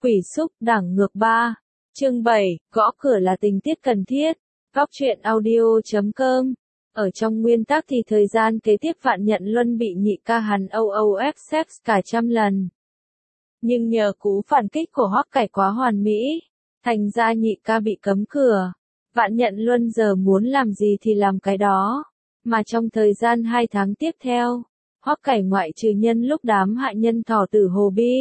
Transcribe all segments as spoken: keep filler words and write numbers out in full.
Quỷ xúc, đảng ngược ba. Chương bảy, gõ cửa là tình tiết cần thiết. Góc truyện audio chấm com. Ở trong nguyên tắc thì thời gian kế tiếp Vạn Nhận Luân bị nhị ca hắn âu âu ép sex cả trăm lần. Nhưng nhờ cú phản kích của Hoắc Cải quá hoàn mỹ, thành ra nhị ca bị cấm cửa. Vạn Nhận Luân giờ muốn làm gì thì làm cái đó. Mà trong thời gian hai tháng tiếp theo, Hoắc Cải ngoại trừ nhân lúc đám hại nhân thỏ tử Hồ Bi,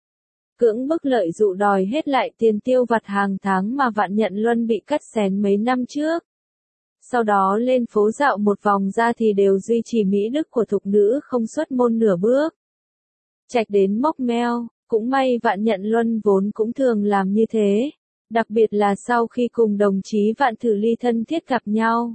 cưỡng bức lợi dụ đòi hết lại tiền tiêu vặt hàng tháng mà Vạn Nhận Luân bị cắt xén mấy năm trước. Sau đó lên phố dạo một vòng ra thì đều duy trì mỹ đức của thục nữ không xuất môn nửa bước. Chạch đến móc meo, cũng may Vạn Nhận Luân vốn cũng thường làm như thế, đặc biệt là sau khi cùng đồng chí Vạn Thử Ly thân thiết gặp nhau.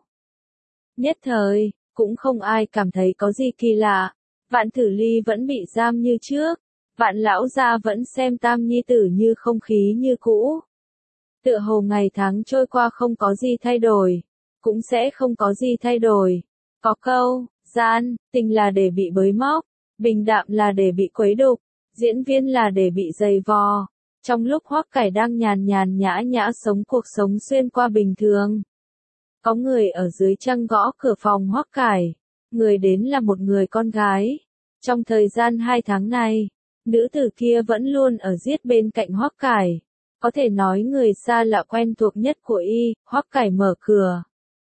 Nhất thời, cũng không ai cảm thấy có gì kỳ lạ, Vạn Thử Ly vẫn bị giam như trước. Vạn lão gia vẫn xem tam nhi tử như không khí như cũ. Tựa hồ ngày tháng trôi qua không có gì thay đổi, cũng sẽ không có gì thay đổi. Có câu, gian, tình là để bị bới móc, bình đạm là để bị quấy đục, diễn viên là để bị giày vò. Trong lúc Hoắc Cải đang nhàn nhàn nhã nhã sống cuộc sống xuyên qua bình thường, có người ở dưới trăng gõ cửa phòng Hoắc Cải. Người đến là một người con gái. Trong thời gian hai tháng này, nữ tử kia vẫn luôn ở giết bên cạnh Hoắc Cải. Có thể nói người xa lạ quen thuộc nhất của y. Hoắc Cải mở cửa.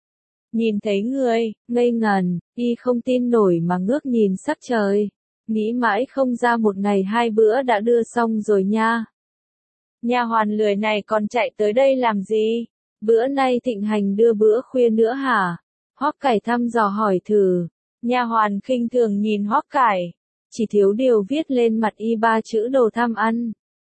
Nhìn thấy người, ngây ngần, y không tin nổi mà ngước nhìn sắc trời. Nghĩ mãi không ra một ngày hai bữa đã đưa xong rồi nha. Nha hoàn lười này còn chạy tới đây làm gì? Bữa nay thịnh hành đưa bữa khuya nữa hả? Hoắc Cải thăm dò hỏi thử. Nha hoàn khinh thường nhìn Hoắc Cải. Chỉ thiếu điều viết lên mặt y ba chữ đồ tham ăn.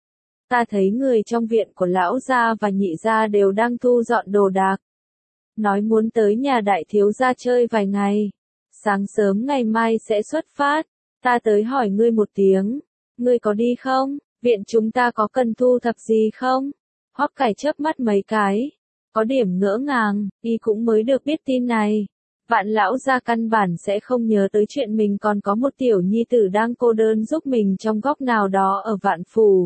Ta thấy người trong viện của lão gia và nhị gia đều đang thu dọn đồ đạc. Nói muốn tới nhà đại thiếu gia chơi vài ngày. Sáng sớm ngày mai sẽ xuất phát. Ta tới hỏi ngươi một tiếng. Ngươi có đi không? Viện chúng ta có cần thu thập gì không? Hoắc Cải chớp mắt mấy cái. Có điểm ngỡ ngàng, y cũng mới được biết tin này. Vạn lão gia căn bản sẽ không nhớ tới chuyện mình còn có một tiểu nhi tử đang cô đơn giúp mình trong góc nào đó ở Vạn Phủ.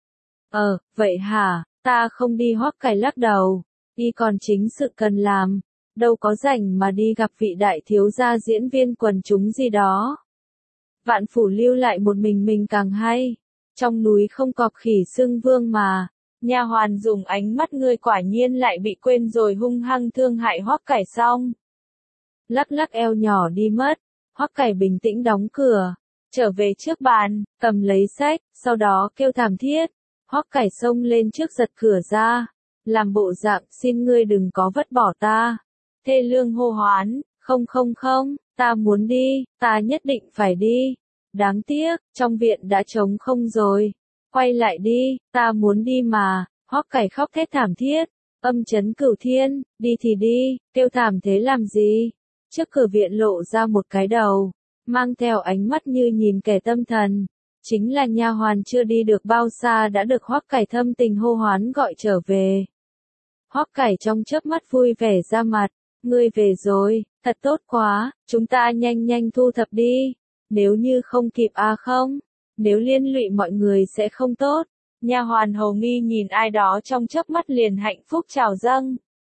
Ờ, vậy hả, ta không đi. Hoắc Cải lắc đầu, y còn chính sự cần làm, đâu có rảnh mà đi gặp vị đại thiếu gia diễn viên quần chúng gì đó. Vạn Phủ lưu lại một mình mình càng hay, trong núi không cọp khỉ xưng vương mà. Nha hoàn dùng ánh mắt ngươi quả nhiên lại bị quên rồi hung hăng thương hại Hoắc Cải xong. Lắc lắc eo nhỏ đi mất. Hoắc Cải bình tĩnh đóng cửa, trở về trước bàn, cầm lấy sách, sau đó kêu thảm thiết. Hoắc Cải xông lên trước giật cửa ra, làm bộ dạng xin ngươi đừng có vứt bỏ ta. Thê lương hô hoán, không không không, ta muốn đi, ta nhất định phải đi. Đáng tiếc, trong viện đã trống không rồi. Quay lại đi, ta muốn đi mà. Hoắc Cải khóc thét thảm thiết, âm chấn cửu thiên, đi thì đi, kêu thảm thế làm gì? Trước cửa viện lộ ra một cái đầu, mang theo ánh mắt như nhìn kẻ tâm thần. Chính là nha hoàn chưa đi được bao xa đã được Hoắc Cải thâm tình hô hoán gọi trở về. Hoắc Cải trong chớp mắt vui vẻ ra mặt, ngươi về rồi, thật tốt quá, chúng ta nhanh nhanh thu thập đi. Nếu như không kịp à không, nếu liên lụy mọi người sẽ không tốt. Nha hoàn hầu nghi nhìn ai đó trong chớp mắt liền hạnh phúc trào dâng.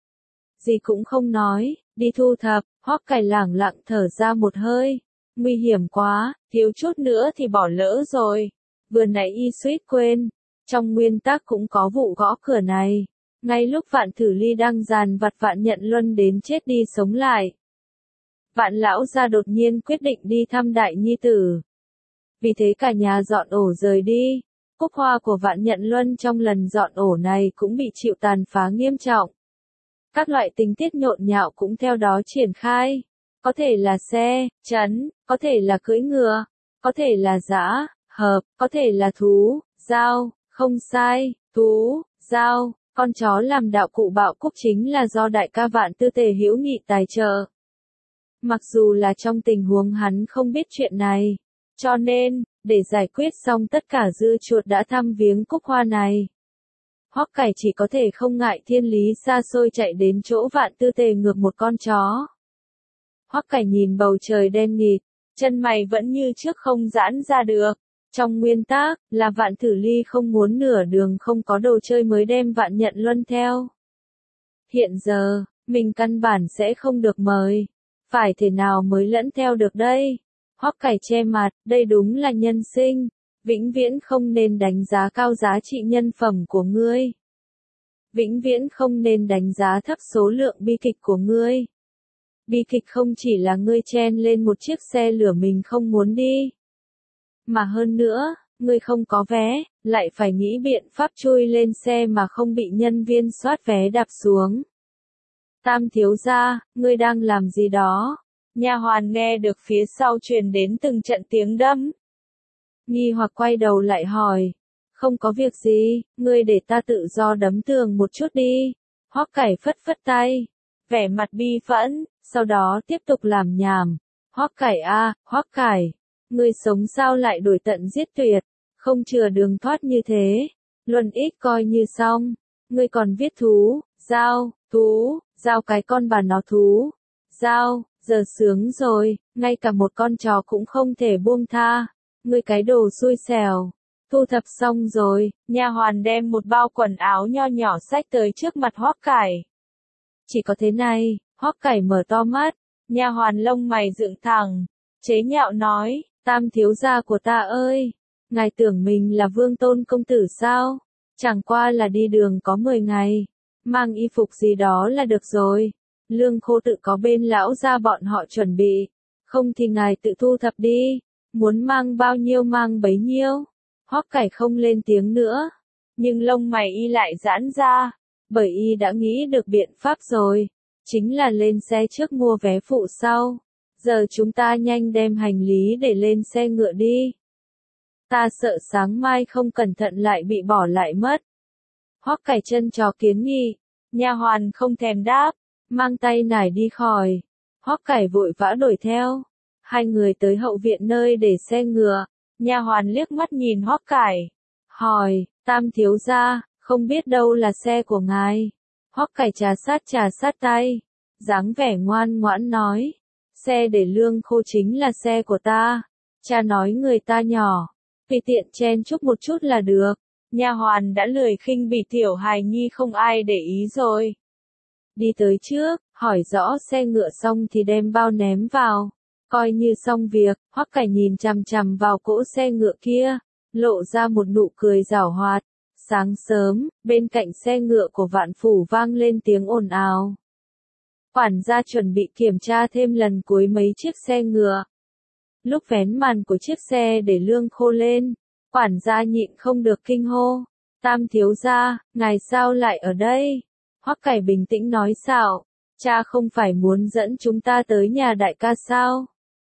Gì cũng không nói, đi thu thập. Hoắc Cải lẳng lặng thở ra một hơi. Nguy hiểm quá, thiếu chút nữa thì bỏ lỡ rồi. Vừa nãy y suýt quên. Trong nguyên tắc cũng có vụ gõ cửa này. Ngay lúc Vạn Thử Ly đang dàn vặt Vạn Nhận Luân đến chết đi sống lại. Vạn lão gia đột nhiên quyết định đi thăm đại nhi tử. Vì thế cả nhà dọn ổ rời đi. Cúc hoa của Vạn Nhận Luân trong lần dọn ổ này cũng bị chịu tàn phá nghiêm trọng. Các loại tình tiết nhộn nhạo cũng theo đó triển khai. Có thể là xe, trấn, có thể là cưỡi ngựa, có thể là dã, hợp, có thể là thú, dao, không sai, thú, dao, con chó làm đạo cụ bạo cúc chính là do đại ca Vạn Tư Tề hữu nghị tài trợ. Mặc dù là trong tình huống hắn không biết chuyện này, cho nên, để giải quyết xong tất cả dư chuột đã thăm viếng cúc hoa này. Hoắc Cải chỉ có thể không ngại thiên lý xa xôi chạy đến chỗ Vạn Tư Tề ngược một con chó. Hoắc Cải nhìn bầu trời đen nghịt, chân mày vẫn như trước không giãn ra được. Trong nguyên tắc, là Vạn Thử Ly không muốn nửa đường không có đồ chơi mới đem Vạn Nhận Luân theo. Hiện giờ, mình căn bản sẽ không được mời. Phải thể nào mới lẫn theo được đây? Hoắc Cải che mặt, đây đúng là nhân sinh. Vĩnh viễn không nên đánh giá cao giá trị nhân phẩm của ngươi. Vĩnh viễn không nên đánh giá thấp số lượng bi kịch của ngươi. Bi kịch không chỉ là ngươi chen lên một chiếc xe lửa mình không muốn đi. Mà hơn nữa, ngươi không có vé, lại phải nghĩ biện pháp chui lên xe mà không bị nhân viên soát vé đạp xuống. Tam thiếu gia, ngươi đang làm gì đó? Nha hoàn nghe được phía sau truyền đến từng trận tiếng đấm. Nghi hoặc quay đầu lại hỏi. Không có việc gì, ngươi để ta tự do đấm tường một chút đi. Hoắc Cải phất phất tay, vẻ mặt bi phẫn, sau đó tiếp tục làm nhảm. Hoắc Cải a, à, Hoắc Cải, ngươi sống sao lại đổi tận giết tuyệt, không chừa đường thoát như thế. Luân ít coi như xong, ngươi còn viết thú, giao, thú, giao cái con bà nó thú, giao, giờ sướng rồi, ngay cả một con chó cũng không thể buông tha. Ngươi cái đồ xui xẻo. Thu thập xong rồi, nha hoàn đem một bao quần áo nho nhỏ xách tới trước mặt Hoắc Cải. Chỉ có thế này, Hoắc Cải mở to mắt, nha hoàn lông mày dựng thẳng, chế nhạo nói, Tam thiếu gia của ta ơi, ngài tưởng mình là Vương Tôn công tử sao? Chẳng qua là đi đường có mười ngày, mang y phục gì đó là được rồi. Lương khô tự có bên lão gia bọn họ chuẩn bị, không thì ngài tự thu thập đi, muốn mang bao nhiêu mang bấy nhiêu. Hoắc Cải không lên tiếng nữa, nhưng lông mày y lại giãn ra, bởi y đã nghĩ được biện pháp rồi, chính là lên xe trước mua vé phụ sau. Giờ chúng ta nhanh đem hành lý để lên xe ngựa đi. Ta sợ sáng mai không cẩn thận lại bị bỏ lại mất. Hoắc Cải chân chó kiến nghị, nha hoàn không thèm đáp, mang tay nải đi khỏi. Hoắc Cải vội vã đuổi theo. Hai người tới hậu viện nơi để xe ngựa. Nha hoàn liếc mắt nhìn Hoắc Cải, hỏi, Tam thiếu gia, không biết đâu là xe của ngài. Hoắc Cải trà sát trà sát tay, dáng vẻ ngoan ngoãn nói, xe để lương khô chính là xe của ta. Cha nói người ta nhỏ, tùy tiện chen chúc một chút là được. Nha hoàn đã lười khinh bỉ tiểu hài nhi không ai để ý rồi. Đi tới trước, hỏi rõ xe ngựa xong thì đem bao ném vào. Coi như xong việc, Hoắc Cải nhìn chằm chằm vào cỗ xe ngựa kia, lộ ra một nụ cười giảo hoạt. Sáng sớm, bên cạnh xe ngựa của Vạn Phủ vang lên tiếng ồn ào. Quản gia chuẩn bị kiểm tra thêm lần cuối mấy chiếc xe ngựa. Lúc vén màn của chiếc xe để lương khô lên, quản gia nhịn không được kinh hô. Tam thiếu gia, ngài sao lại ở đây? Hoắc Cải bình tĩnh nói xạo, cha không phải muốn dẫn chúng ta tới nhà đại ca sao?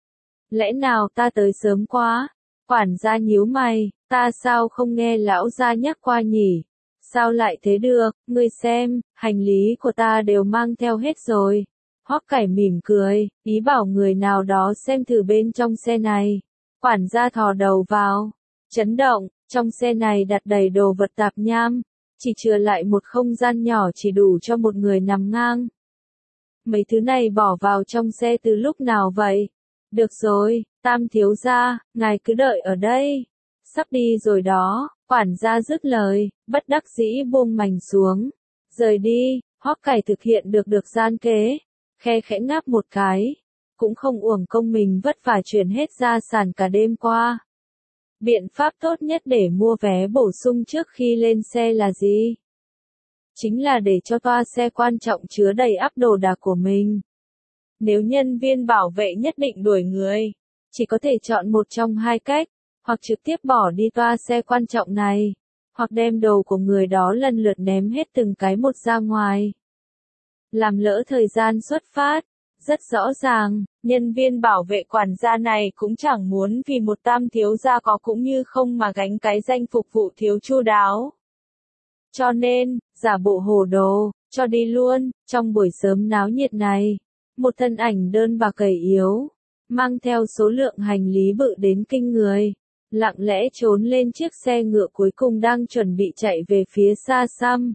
Lẽ nào ta tới sớm quá? Quản gia nhíu mày, ta sao không nghe lão gia nhắc qua nhỉ? Sao lại thế được, ngươi xem, hành lý của ta đều mang theo hết rồi. Hoắc Cải mỉm cười, ý bảo người nào đó xem thử bên trong xe này. Quản gia thò đầu vào, chấn động, trong xe này đặt đầy đồ vật tạp nham, chỉ chừa lại một không gian nhỏ chỉ đủ cho một người nằm ngang. Mấy thứ này bỏ vào trong xe từ lúc nào vậy? Được rồi, Tam thiếu gia, ngài cứ đợi ở đây. Sắp đi rồi đó, quản gia dứt lời, bất đắc dĩ buông mảnh xuống. Rời đi, Hoắc Cải thực hiện được được gian kế, khe khẽ ngáp một cái. Cũng không uổng công mình vất vả chuyển hết gia sản cả đêm qua. Biện pháp tốt nhất để mua vé bổ sung trước khi lên xe là gì? Chính là để cho toa xe quan trọng chứa đầy ắp đồ đạc của mình. Nếu nhân viên bảo vệ nhất định đuổi người, chỉ có thể chọn một trong hai cách, hoặc trực tiếp bỏ đi toa xe quan trọng này, hoặc đem đồ của người đó lần lượt ném hết từng cái một ra ngoài. Làm lỡ thời gian xuất phát, rất rõ ràng, nhân viên bảo vệ quản gia này cũng chẳng muốn vì một tam thiếu gia có cũng như không mà gánh cái danh phục vụ thiếu chu đáo. Cho nên, giả bộ hồ đồ, cho đi luôn, trong buổi sớm náo nhiệt này. Một thân ảnh đơn bạc gầy yếu, mang theo số lượng hành lý bự đến kinh người, lặng lẽ trốn lên chiếc xe ngựa cuối cùng đang chuẩn bị chạy về phía xa xăm.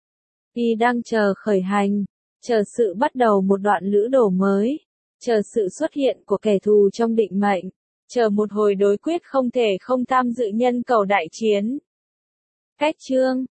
Y đang chờ khởi hành, chờ sự bắt đầu một đoạn lữ đồ mới, chờ sự xuất hiện của kẻ thù trong định mệnh. Chờ một hồi đối quyết không thể không tham dự nhân cầu đại chiến. Cách chương